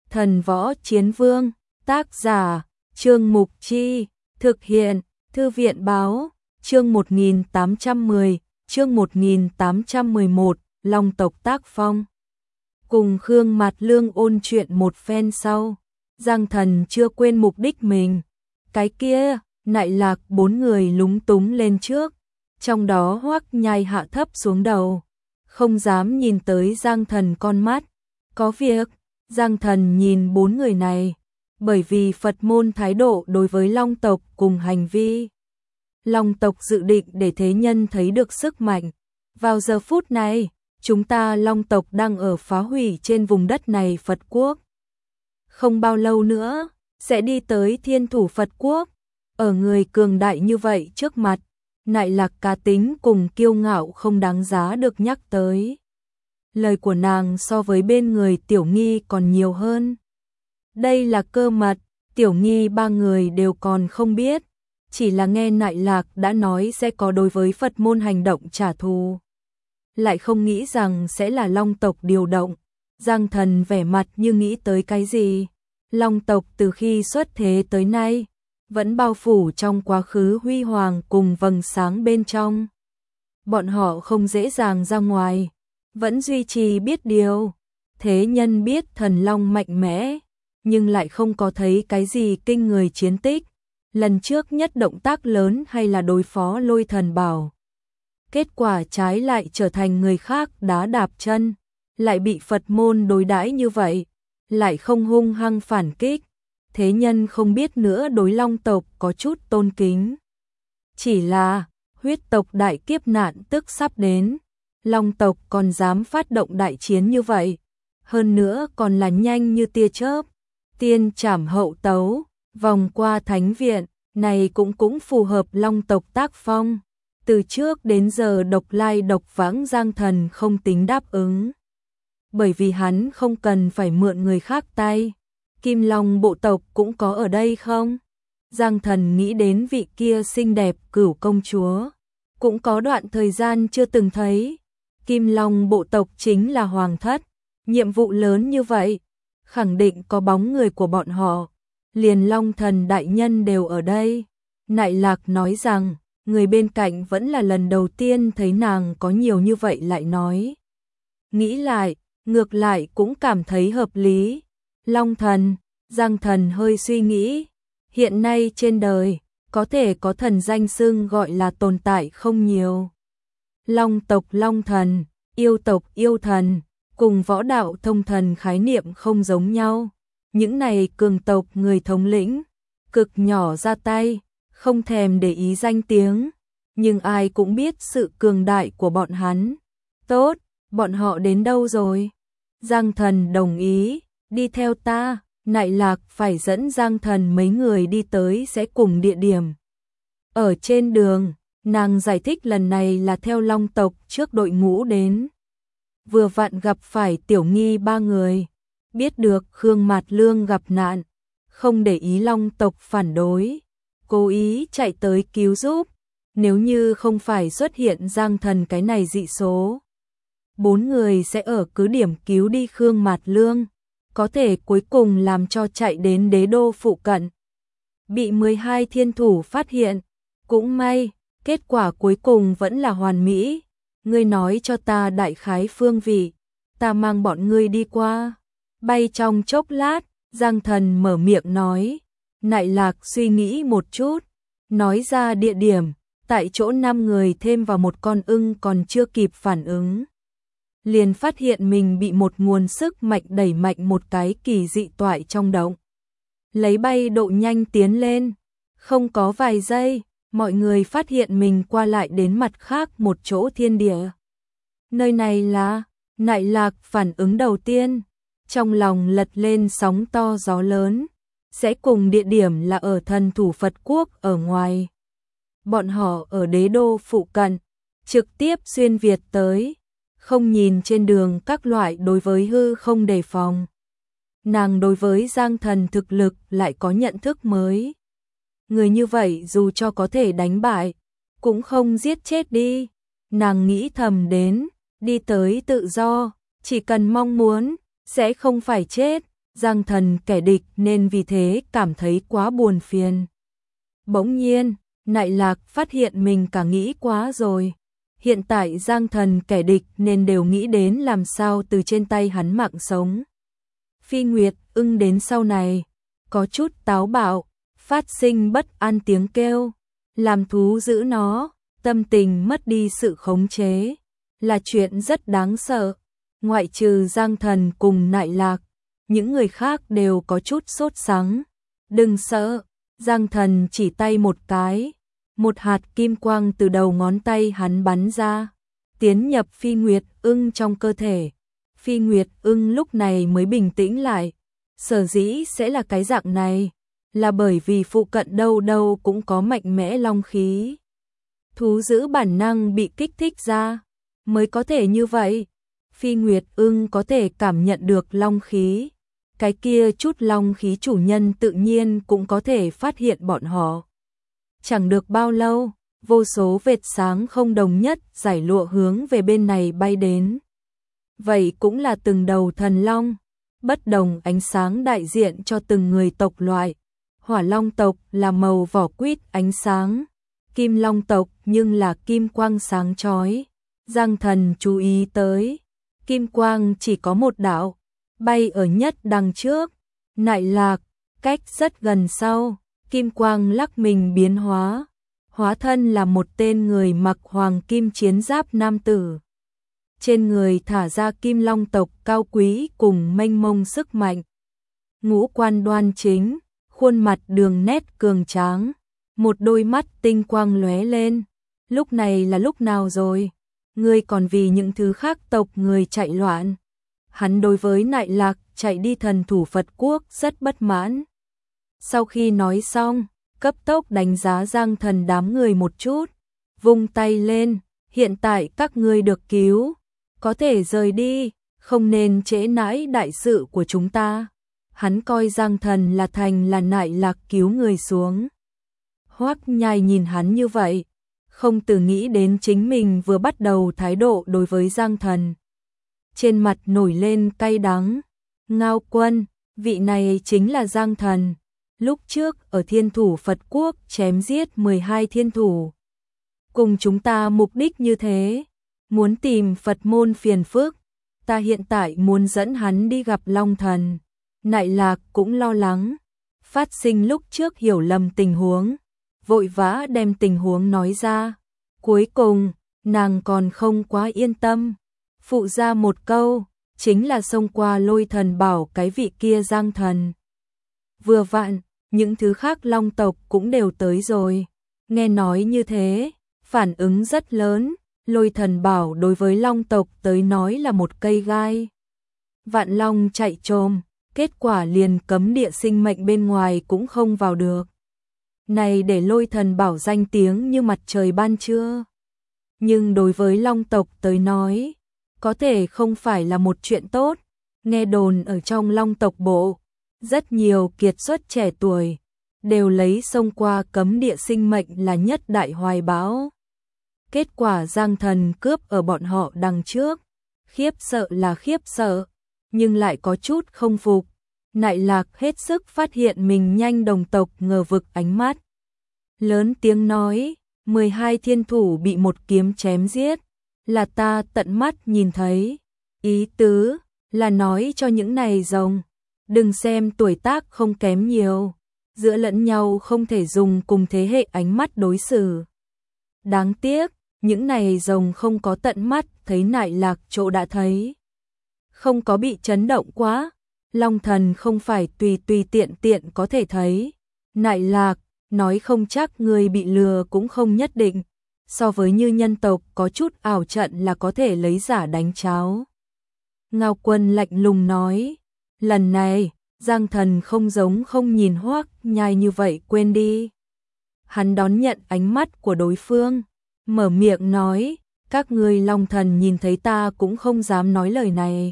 Thần Võ Chiến Vương, tác giả, Trương Mục Chi, thực hiện, Thư viện Báo, chương 1810, chương 1811, Long tộc tác phong. Cùng Khương Mạt Lương ôn chuyện một phen sau, Giang Thần chưa quên mục đích mình. Cái kia, Nại Lạc bốn người lúng túng lên trước, trong đó Hoắc Nhai hạ thấp xuống đầu, không dám nhìn tới Giang Thần con mắt. Có việc, Giang Thần nhìn bốn người này, bởi vì Phật môn thái độ đối với Long tộc cùng hành vi. Long tộc dự định để thế nhân thấy được sức mạnh. Vào giờ phút này, chúng ta Long tộc đang ở phá hủy trên vùng đất này Phật quốc. Không bao lâu nữa, sẽ đi tới Thiên Thủ Phật quốc. Ở người cường đại như vậy trước mặt, Nại Lạc cá tính cùng kiêu ngạo không đáng giá được nhắc tới. Lời của nàng so với bên người Tiểu Nghi còn nhiều hơn. Đây là cơ mật, Tiểu Nghi ba người đều còn không biết. Chỉ là nghe Nại Lạc đã nói sẽ có đối với Phật môn hành động trả thù. Lại không nghĩ rằng sẽ là Long tộc điều động. Giang Thần vẻ mặt như nghĩ tới cái gì. Long tộc từ khi xuất thế tới nay, vẫn bao phủ trong quá khứ huy hoàng cùng vầng sáng bên trong. Bọn họ không dễ dàng ra ngoài, vẫn duy trì biết điều. Thế nhân biết thần long mạnh mẽ, nhưng lại không có thấy cái gì kinh người chiến tích. Lần trước nhất động tác lớn hay là đối phó Lôi Thần Bảo. Kết quả trái lại trở thành người khác đá đạp chân, lại bị Phật môn đối đãi như vậy, lại không hung hăng phản kích. Thế nhân không biết nữa đối Long tộc có chút tôn kính. Chỉ là, huyết tộc đại kiếp nạn tức sắp đến, Long tộc còn dám phát động đại chiến như vậy. Hơn nữa còn là nhanh như tia chớp, tiên trảm hậu tấu, vòng qua thánh viện, này cũng phù hợp Long tộc tác phong. Từ trước đến giờ độc lai độc vãng Giang Thần không tính đáp ứng. Bởi vì hắn không cần phải mượn người khác tay. Kim Long bộ tộc cũng có ở đây không? Giang Thần nghĩ đến vị kia xinh đẹp Cửu công chúa. Cũng có đoạn thời gian chưa từng thấy. Kim Long bộ tộc chính là hoàng thất. Nhiệm vụ lớn như vậy, khẳng định có bóng người của bọn họ. Liền Long thần đại nhân đều ở đây. Nại Lạc nói rằng, người bên cạnh vẫn là lần đầu tiên thấy nàng có nhiều như vậy lại nói. Nghĩ lại, ngược lại cũng cảm thấy hợp lý. Long thần, Giang Thần hơi suy nghĩ. Hiện nay trên đời, có thể có thần danh xưng gọi là tồn tại không nhiều. Long tộc Long thần, yêu tộc yêu thần, cùng võ đạo thông thần khái niệm không giống nhau. Những này cường tộc người thống lĩnh, cực nhỏ ra tay, không thèm để ý danh tiếng, nhưng ai cũng biết sự cường đại của bọn hắn. Tốt, bọn họ đến đâu rồi? Giang Thần đồng ý, đi theo ta. Nại Lạc phải dẫn Giang Thần mấy người đi tới sẽ cùng địa điểm. Ở trên đường, nàng giải thích lần này là theo Long tộc trước đội ngũ đến. Vừa vặn gặp phải Tiểu Nghi ba người. Biết được Khương Mạt Lương gặp nạn, không để ý Long tộc phản đối, cố ý chạy tới cứu giúp. Nếu như không phải xuất hiện Giang Thần cái này dị số, bốn người sẽ ở cứ điểm cứu đi Khương Mạt Lương, có thể cuối cùng làm cho chạy đến đế đô phụ cận. Bị 12 thiên thủ phát hiện, cũng may, kết quả cuối cùng vẫn là hoàn mỹ. Ngươi nói cho ta đại khái phương vị, ta mang bọn ngươi đi qua. Bay trong chốc lát, Giang Thần mở miệng nói. Nại Lạc suy nghĩ một chút, nói ra địa điểm. Tại chỗ 5 người thêm vào một con ưng còn chưa kịp phản ứng, liền phát hiện mình bị một nguồn sức mạnh đẩy mạnh một cái kỳ dị toại trong động. Lấy bay độ nhanh tiến lên, không có vài giây, mọi người phát hiện mình qua lại đến mặt khác một chỗ thiên địa. Nơi này là, Nại Lạc phản ứng đầu tiên, trong lòng lật lên sóng to gió lớn, sẽ cùng địa điểm là ở Thần Thủ Phật quốc ở ngoài. Bọn họ ở đế đô phụ cận, trực tiếp xuyên Việt tới, không nhìn trên đường các loại đối với hư không đề phòng. Nàng đối với Giang Thần thực lực lại có nhận thức mới. Người như vậy dù cho có thể đánh bại, cũng không giết chết đi. Nàng nghĩ thầm đến, đi tới tự do, chỉ cần mong muốn, sẽ không phải chết. Giang Thần kẻ địch nên vì thế cảm thấy quá buồn phiền. Bỗng nhiên, Nại Lạc phát hiện mình cả nghĩ quá rồi. Hiện tại Giang Thần kẻ địch nên đều nghĩ đến làm sao từ trên tay hắn mạng sống. Phi Nguyệt Ưng đến sau này, có chút táo bạo, phát sinh bất an tiếng kêu, làm thú giữ nó, tâm tình mất đi sự khống chế, là chuyện rất đáng sợ. Ngoại trừ Giang Thần cùng Nại Lạc, những người khác đều có chút sốt sắng. Đừng sợ, Giang Thần chỉ tay một cái, một hạt kim quang từ đầu ngón tay hắn bắn ra, tiến nhập Phi Nguyệt Ưng trong cơ thể. Phi Nguyệt Ưng lúc này mới bình tĩnh lại, sở dĩ sẽ là cái dạng này, là bởi vì phụ cận đâu đâu cũng có mạnh mẽ long khí. Thú giữ bản năng bị kích thích ra, mới có thể như vậy. Phi Nguyệt Ưng có thể cảm nhận được long khí, cái kia chút long khí chủ nhân tự nhiên cũng có thể phát hiện bọn họ. Chẳng được bao lâu, vô số vệt sáng không đồng nhất giải lụa hướng về bên này bay đến. Vậy cũng là từng đầu thần long, bất đồng ánh sáng đại diện cho từng người tộc loại. Hỏa long tộc là màu vỏ quýt ánh sáng, kim long tộc nhưng là kim quang sáng chói. Giang Thần chú ý tới, kim quang chỉ có một đạo, bay ở nhất đằng trước. Nại Lạc, cách rất gần sau, kim quang lắc mình biến hóa, hóa thân là một tên người mặc hoàng kim chiến giáp nam tử. Trên người thả ra kim long tộc cao quý cùng mênh mông sức mạnh. Ngũ quan đoan chính, khuôn mặt đường nét cường tráng, một đôi mắt tinh quang lóe lên. Lúc này là lúc nào rồi? Ngươi còn vì những thứ khác tộc người chạy loạn. Hắn đối với Nại Lạc chạy đi thần thủ Phật quốc rất bất mãn. Sau khi nói xong, cấp tốc đánh giá Giang Thần đám người một chút, vung tay lên, hiện tại các ngươi được cứu, có thể rời đi, không nên trễ nãi đại sự của chúng ta. Hắn coi Giang Thần là thành là Nại Lạc cứu người xuống. Hoắc Nhai nhìn hắn như vậy, không từ nghĩ đến chính mình vừa bắt đầu thái độ đối với Giang Thần. Trên mặt nổi lên cay đắng. Ngao Quân, vị này chính là Giang Thần, lúc trước ở Thiên Thủ Phật Quốc chém giết 12 thiên thủ. Cùng chúng ta mục đích như thế, muốn tìm Phật môn phiền phức, ta hiện tại muốn dẫn hắn đi gặp Long Thần. Nại Lạc cũng lo lắng, phát sinh lúc trước hiểu lầm tình huống, vội vã đem tình huống nói ra. Cuối cùng, nàng còn không quá yên tâm, phụ ra một câu, chính là xông qua Lôi Thần bảo cái vị kia Giang Thần. Vừa vặn, những thứ khác long tộc cũng đều tới rồi. Nghe nói như thế, phản ứng rất lớn. Lôi Thần bảo đối với long tộc tới nói là một cây gai. Vạn long chạy trồm, kết quả liền cấm địa sinh mệnh bên ngoài cũng không vào được. Này để Lôi Thần bảo danh tiếng như mặt trời ban trưa. Nhưng đối với long tộc tới nói, có thể không phải là một chuyện tốt. Nghe đồn ở trong long tộc bộ, rất nhiều kiệt xuất trẻ tuổi, đều lấy xông qua cấm địa sinh mệnh là nhất đại hoài bão. Kết quả Giang Thần cướp ở bọn họ đằng trước, khiếp sợ là khiếp sợ, nhưng lại có chút không phục. Nại Lạc hết sức phát hiện mình nhanh đồng tộc ngờ vực ánh mắt. Lớn tiếng nói, 12 thiên thủ bị một kiếm chém giết, là ta tận mắt nhìn thấy. Ý tứ là nói cho những này rồng, đừng xem tuổi tác không kém nhiều, giữa lẫn nhau không thể dùng cùng thế hệ ánh mắt đối xử. Đáng tiếc, những này rồng không có tận mắt thấy Nại Lạc chỗ đã thấy. Không có bị chấn động quá, Long Thần không phải tùy tùy tiện tiện có thể thấy. Nại Lạc, nói không chắc người bị lừa cũng không nhất định, so với như nhân tộc có chút ảo trận là có thể lấy giả đánh cháo. Ngao Quân lạnh lùng nói, lần này, Giang Thần không giống không nhìn Hoắc Nhai như vậy quên đi. Hắn đón nhận ánh mắt của đối phương, mở miệng nói, các ngươi Long Thần nhìn thấy ta cũng không dám nói lời này.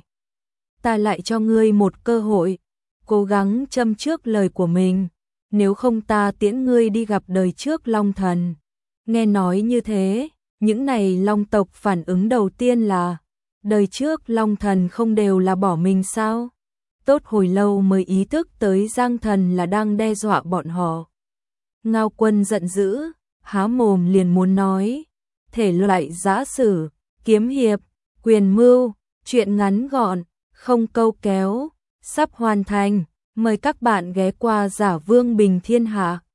Ta lại cho ngươi một cơ hội, cố gắng châm trước lời của mình, nếu không ta tiễn ngươi đi gặp đời trước Long Thần. Nghe nói như thế, những này Long tộc phản ứng đầu tiên là, đời trước Long Thần không đều là bỏ mình sao? tốt hồi lâu mới ý thức tới Giang Thần là đang đe dọa bọn họ. Ngao Quân giận dữ, há mồm liền muốn nói, thể loại giã sử, kiếm hiệp, quyền mưu, truyện ngắn gọn, không câu kéo, sắp hoàn thành, mời các bạn ghé qua Giả Vương Bình Thiên Hạ.